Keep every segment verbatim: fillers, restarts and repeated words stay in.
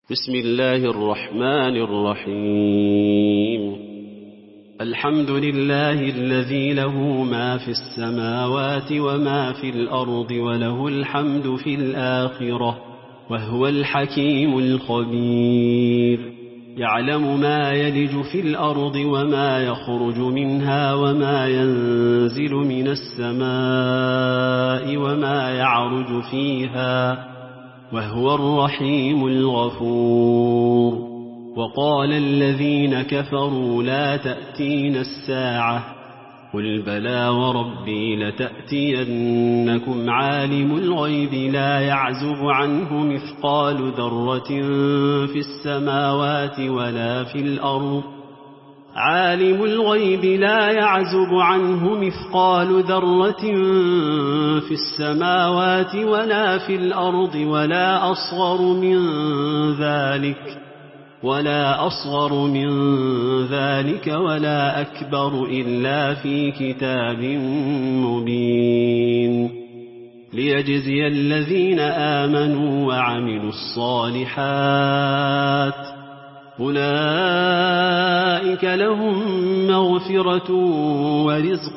بسم الله الرحمن الرحيم. الحمد لله الذي له ما في السماوات وما في الأرض وله الحمد في الآخرة وهو الحكيم الخبير. يعلم ما يلج في الأرض وما يخرج منها وما ينزل من السماء وما يعرج فيها وهو الرحيم الغفور. وقال الذين كفروا لا تأتينا الساعة قل بلى وربي لتأتينكم عالم الغيب لا يعزب عنه مثقال ذرة في السماوات ولا في الأرض عالم الغيب لا يعزب عنه مثقال ذرة في السماوات ولا في الأرض ولا أصغر من ذلك ولا أصغر من ذلك ولا أكبر إلا في كتاب مبين ليجزي الذين آمنوا وعملوا الصالحات أولئك لهم مغفرة ورزق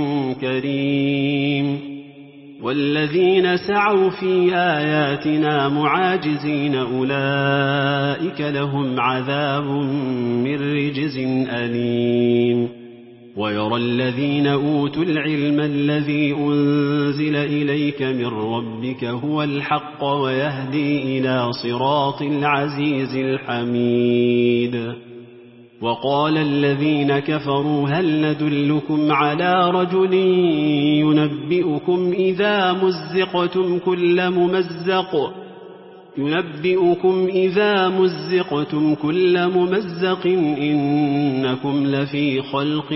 كريم. والذين سعوا في آياتنا معاجزين أولئك لهم عذاب من رجز أليم. ويرى الذين أوتوا العلم الذي أنزل إليك من ربك هو الحق ويهدي إلى صراط العزيز الحميد. وقال الذين كفروا هل ندلكم على رجل ينبئكم إذا مزقتم كل ممزق ينبئكم إذا مزقتم كل ممزق إنكم لفي خلق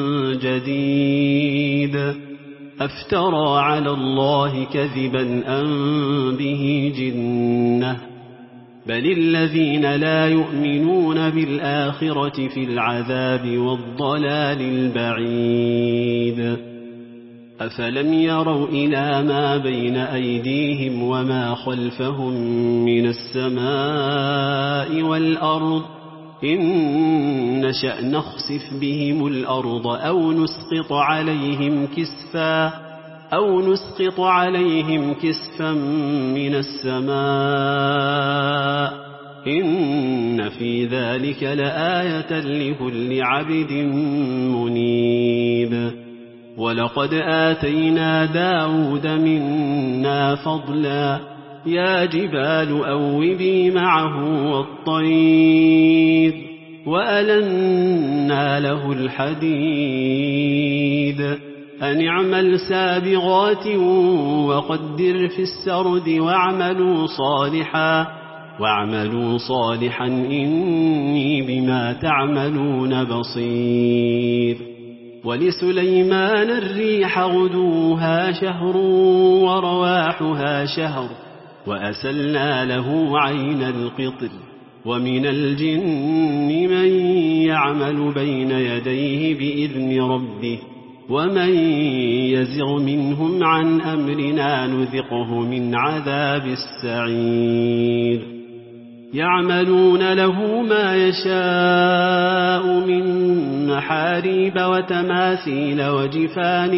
جديد أفترى على الله كذبا أم به جنة بل الذين لا يؤمنون بالآخرة في العذاب والضلال البعيد. أفلم يروا إلى ما بين أيديهم وما خلفهم من السماء والأرض إن نشأ نخسف بهم الأرض أو نسقط عليهم كسفا أو نسقط عليهم كسفا من السماء إن في ذلك لآية لكل عبد منيب. ولقد آتينا داود منا فضلا يا جبال أوبي معه والطير وألنا له الحديد أن اعمل سابغات وقدر في السرد واعملوا صالحا واعملوا صالحا إني بما تعملون بصير. ولسليمان الريح غدوها شهر ورواحها شهر وأسلنا له عين القطر ومن الجن من يعمل بين يديه بإذن ربه ومن يزغ منهم عن أمرنا نذقه من عذاب السعير. يعملون له ما يشاء من محاريب وتماثيل وجفان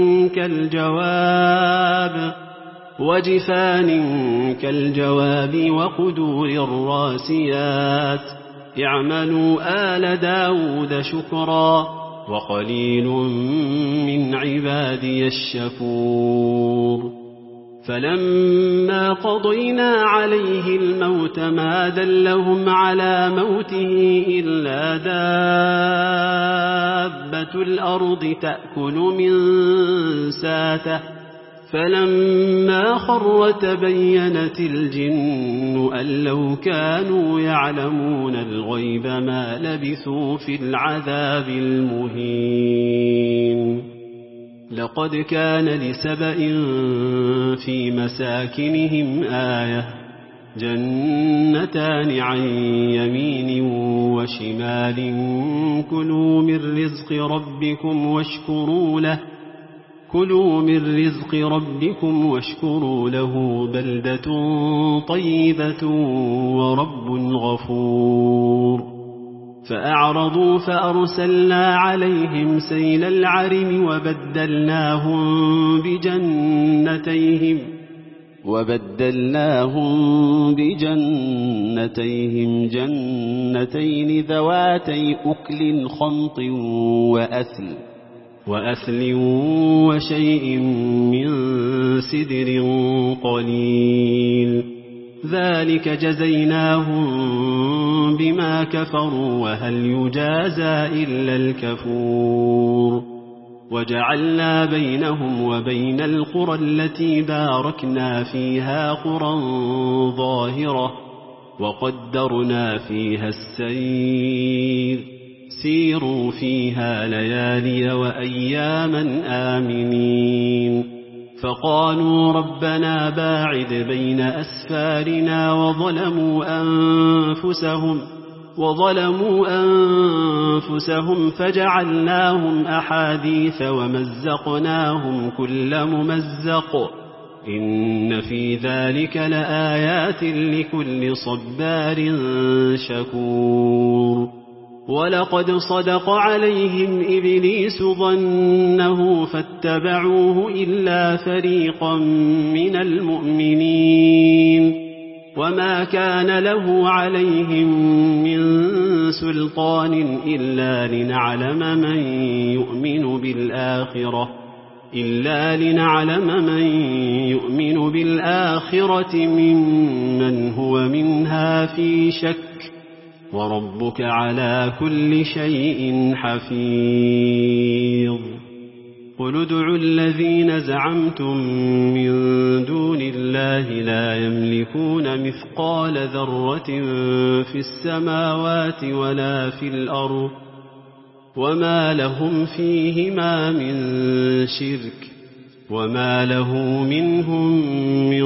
كالجواب وجفان كالجواب وقدور الراسيات اعملوا آل داود شكرا وقليل من عبادي الشكور. فلما قضينا عليه الموت ما دلهم على موته إلا دابة الأرض تأكل من ساته فلما خر تبينت الجن أن لو كانوا يعلمون الغيب ما لبثوا في العذاب المهين. لقد كان لسبإ في مساكنهم آية جنتان عن يمين وشمال كلوا من رزق ربكم واشكروا له كلوا من رزق ربكم واشكروا له بلدة طيبة ورب غفور. فأعرضوا فأرسلنا عليهم سيل العرم وبدلناهم بجنتيهم وبدلناهم بجنتيهم جنتين ذواتي أكل خمط وأثل وأثل وشيء من سدر قليل، ذلك جزيناهم بما كفروا وهل يجازى إلا الكفور. وجعلنا بينهم وبين القرى التي باركنا فيها قرى ظاهرة وقدرنا فيها السير، سيروا فيها ليالي وأياما آمنين. فقالوا ربنا باعد بين أسفارنا وظلموا أنفسهم وظلموا أنفسهم فجعلناهم أحاديث ومزقناهم كل ممزق، إن في ذلك لآيات لكل صبار شكور. ولقد صدق عليهم إبليس ظنه فاتبعوه إلا فريقا من المؤمنين، وما كان له عليهم من سلطان إلا لنعلم من يؤمن بالآخرة إلا لنعلم من يؤمن بالآخرة ممن هو منها في شك، وربك على كل شيء حفيظ. قل ادعوا الذين زعمتم من دون الله لا يملكون مثقال ذرة في السماوات ولا في الأرض وما لهم فيهما من شرك وما له منهم من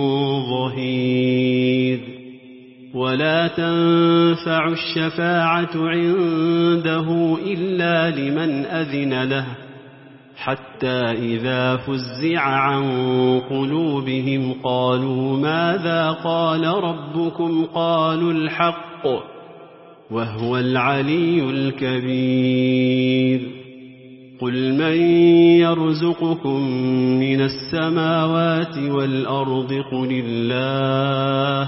ظهير. ولا تنفع الشفاعة عنده إلا لمن أذن له، حتى إذا فزع عن قلوبهم قالوا ماذا قال ربكم قالوا الحق وهو العلي الكبير. قل من يرزقكم من السماوات والأرض قل الله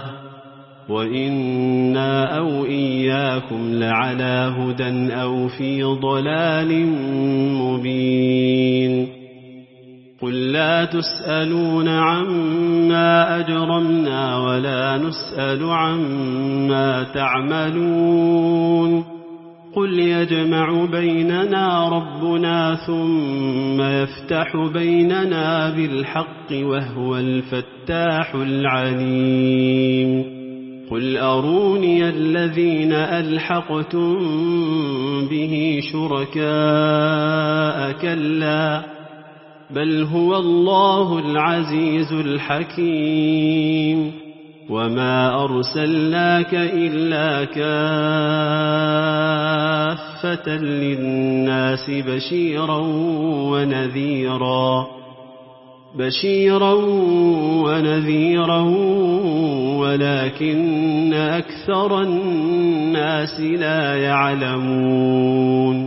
وإنا أو إياكم لعلى هدى أو في ضلال مبين. قل لا تسألون عما أجرمنا ولا نسأل عما تعملون. قل يجمع بيننا ربنا ثم يفتح بيننا بالحق وهو الفتاح العليم. قل أروني الذين ألحقتم به شركاء كلا بل هو الله العزيز الحكيم. وما أرسلناك إلا كافة للناس بشيرا ونذيرا بشيرا ونذيرا ولكن أكثر الناس لا يعلمون.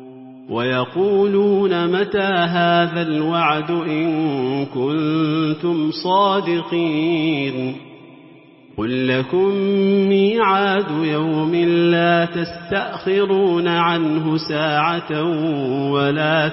ويقولون متى هذا الوعد إن كنتم صادقين. قل لكم ميعاد يوم لا تستأخرون عنه ساعة ولا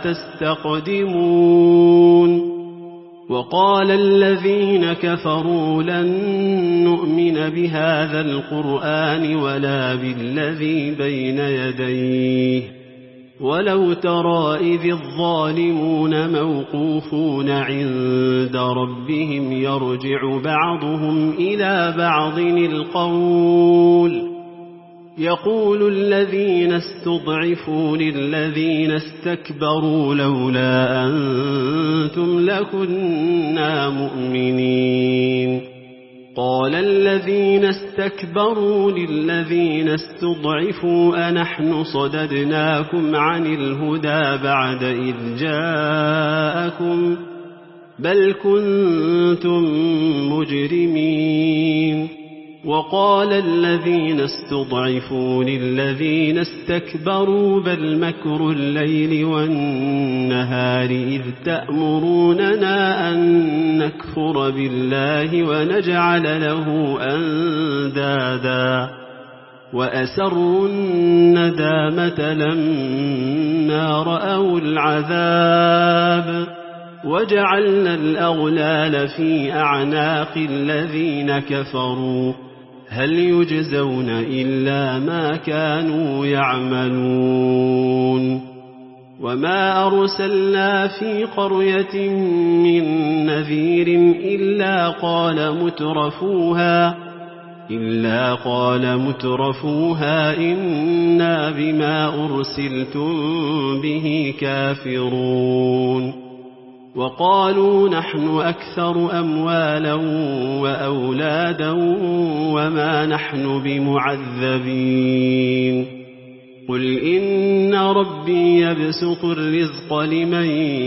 تستقدمون. وقال الذين كفروا لن نؤمن بهذا القرآن ولا بالذي بين يديه ولو ترى إذ الظالمون موقوفون عند ربهم يرجع بعضهم إلى بعض القول يقول الذين استضعفوا للذين استكبروا لولا أنتم لكنا مؤمنين. قال الذين استكبروا للذين استضعفوا أنحن صددناكم عن الهدى بعد إذ جاءكم بل كنتم مجرمين. وقال الذين استضعفوا للذين استكبروا بل مكر الليل والنهار إذ تأمروننا أن نكفر بالله ونجعل له أندادا وأسروا الندامة لما رأوا العذاب وجعلنا الأغلال في أعناق الذين كفروا هل يجزون إلا ما كانوا يعملون وما أرسلنا في قرية من نذير إلا قال مترفوها إلا قال مترفوها إنا بما أرسلتم به كافرون وقالوا نحن أكثر أموالا وأولادا وما نحن بمعذبين قل إن ربي يبسط الرزق لمن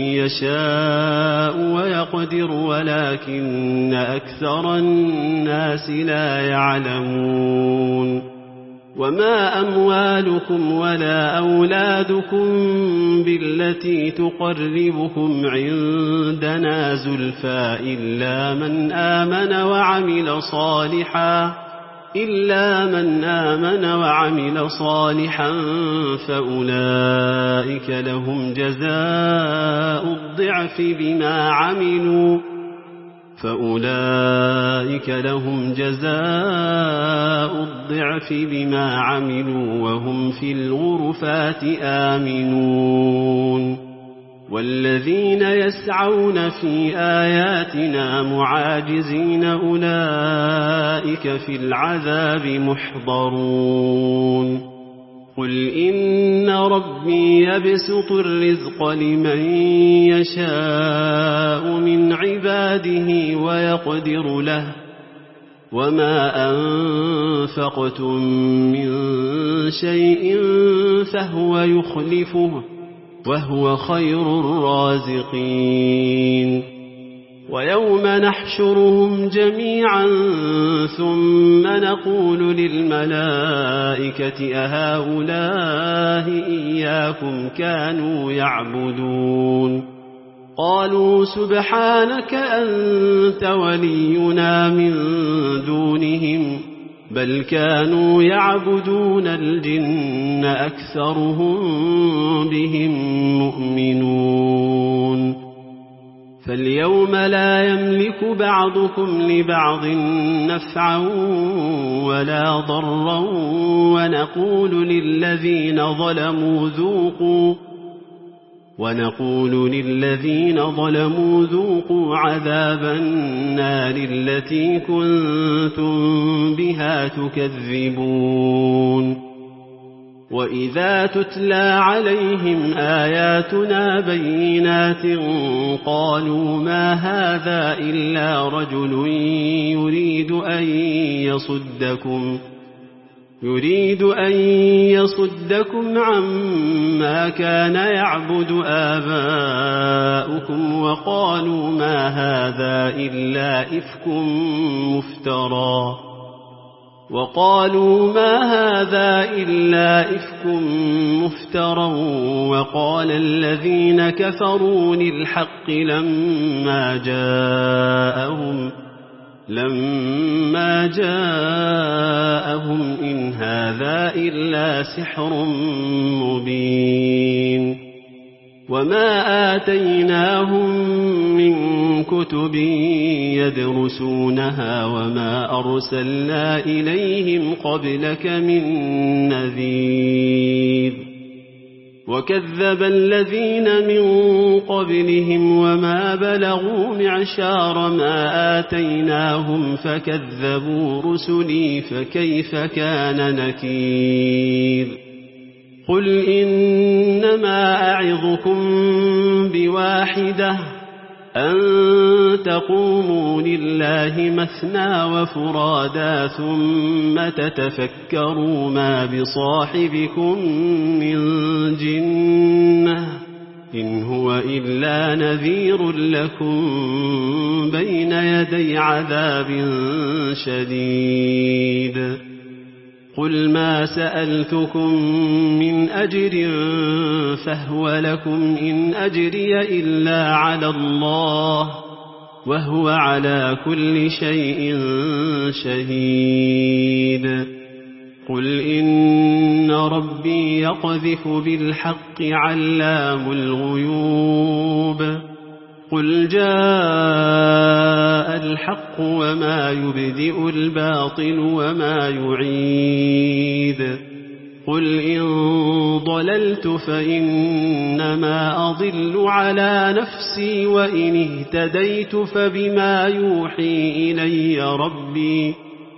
يشاء ويقدر ولكن أكثر الناس لا يعلمون وما أموالكم ولا أولادكم بالتي تقربكم عندنا زلفى إلا من آمن وعمل صالحا إلا من آمن وعمل صالحا فأولئك لهم جزاء الضعف بما عملوا فأولئك لهم جزاء الضعف بما عملوا وهم في الغرفات آمنون والذين يسعون في آياتنا معاجزين أولئك في العذاب محضرون قل إن ربي يبسط الرزق لمن يشاء من عباده ويقدر له وما أنفقتم من شيء فهو يخلفه وهو خير الرازقين ويوم نحشرهم جميعا ثم نقول للملائكة أهؤلاء إياكم كانوا يعبدون قالوا سبحانك أنت ولينا من دونهم بل كانوا يعبدون الجن أكثرهم بهم مؤمنون فاليوم لا يملك بعضكم لبعض نفعا ولا ضرا ونقول للذين ظلموا ذوقوا ونقول للذين ظلموا ذوقوا عذاب النار التي كنتم بها تكذبون وإذا تتلى عليهم آياتنا بينات قالوا ما هذا إلا رجل يريد أن يصدكم يريد أن يصدكم عما كان يعبد آباؤكم وقالوا ما هذا إلا إفك مفترى وقالوا ما هذا إلا إفك مفترى وقال الذين كفروا للحق لما جاءهم لما جاءهم إن هذا إلا سحر مبين وما آتيناهم من كتب يدرسونها وما أرسلنا إليهم قبلك من نذير وكذب الذين من قبلهم وما بلغوا معشار ما آتيناهم فكذبوا رسلي فكيف كان نكير قل إنما أعظكم بواحدة أن تقوموا لله مثنى وفرادا ثم تتفكروا ما بصاحبكم من جنة إن هو إلا نذير لكم بين يدي عذاب شديد. قل ما سألتكم من أجر فهو لكم إن أجري إلا على الله وهو على كل شيء شهيد. قل إن ربي يقذف بالحق علام الغيوب. قل جاء الحق وما يبدئ الباطل وما يعيد. قل إن ضللت فإنما أضل على نفسي وإن اهتديت فبما يوحي إلي ربي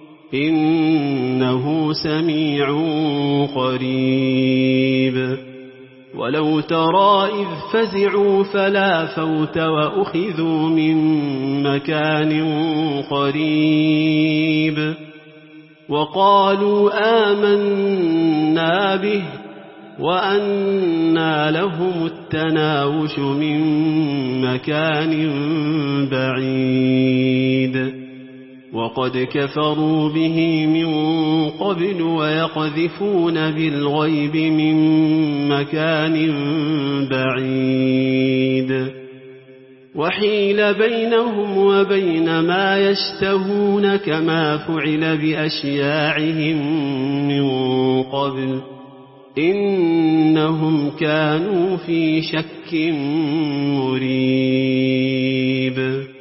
إنه سميع قريب. ولو ترى إذ فزعوا فلا فوت وأخذوا من مكان قريب وقالوا آمنا به وأنى لهم التناوش من مكان بعيد وقد كفروا به من قبل ويقذفون بالغيب من مكان بعيد وحيل بينهم وبين ما يشتهون كما فعل بأشياعهم من قبل إنهم كانوا في شك مريب.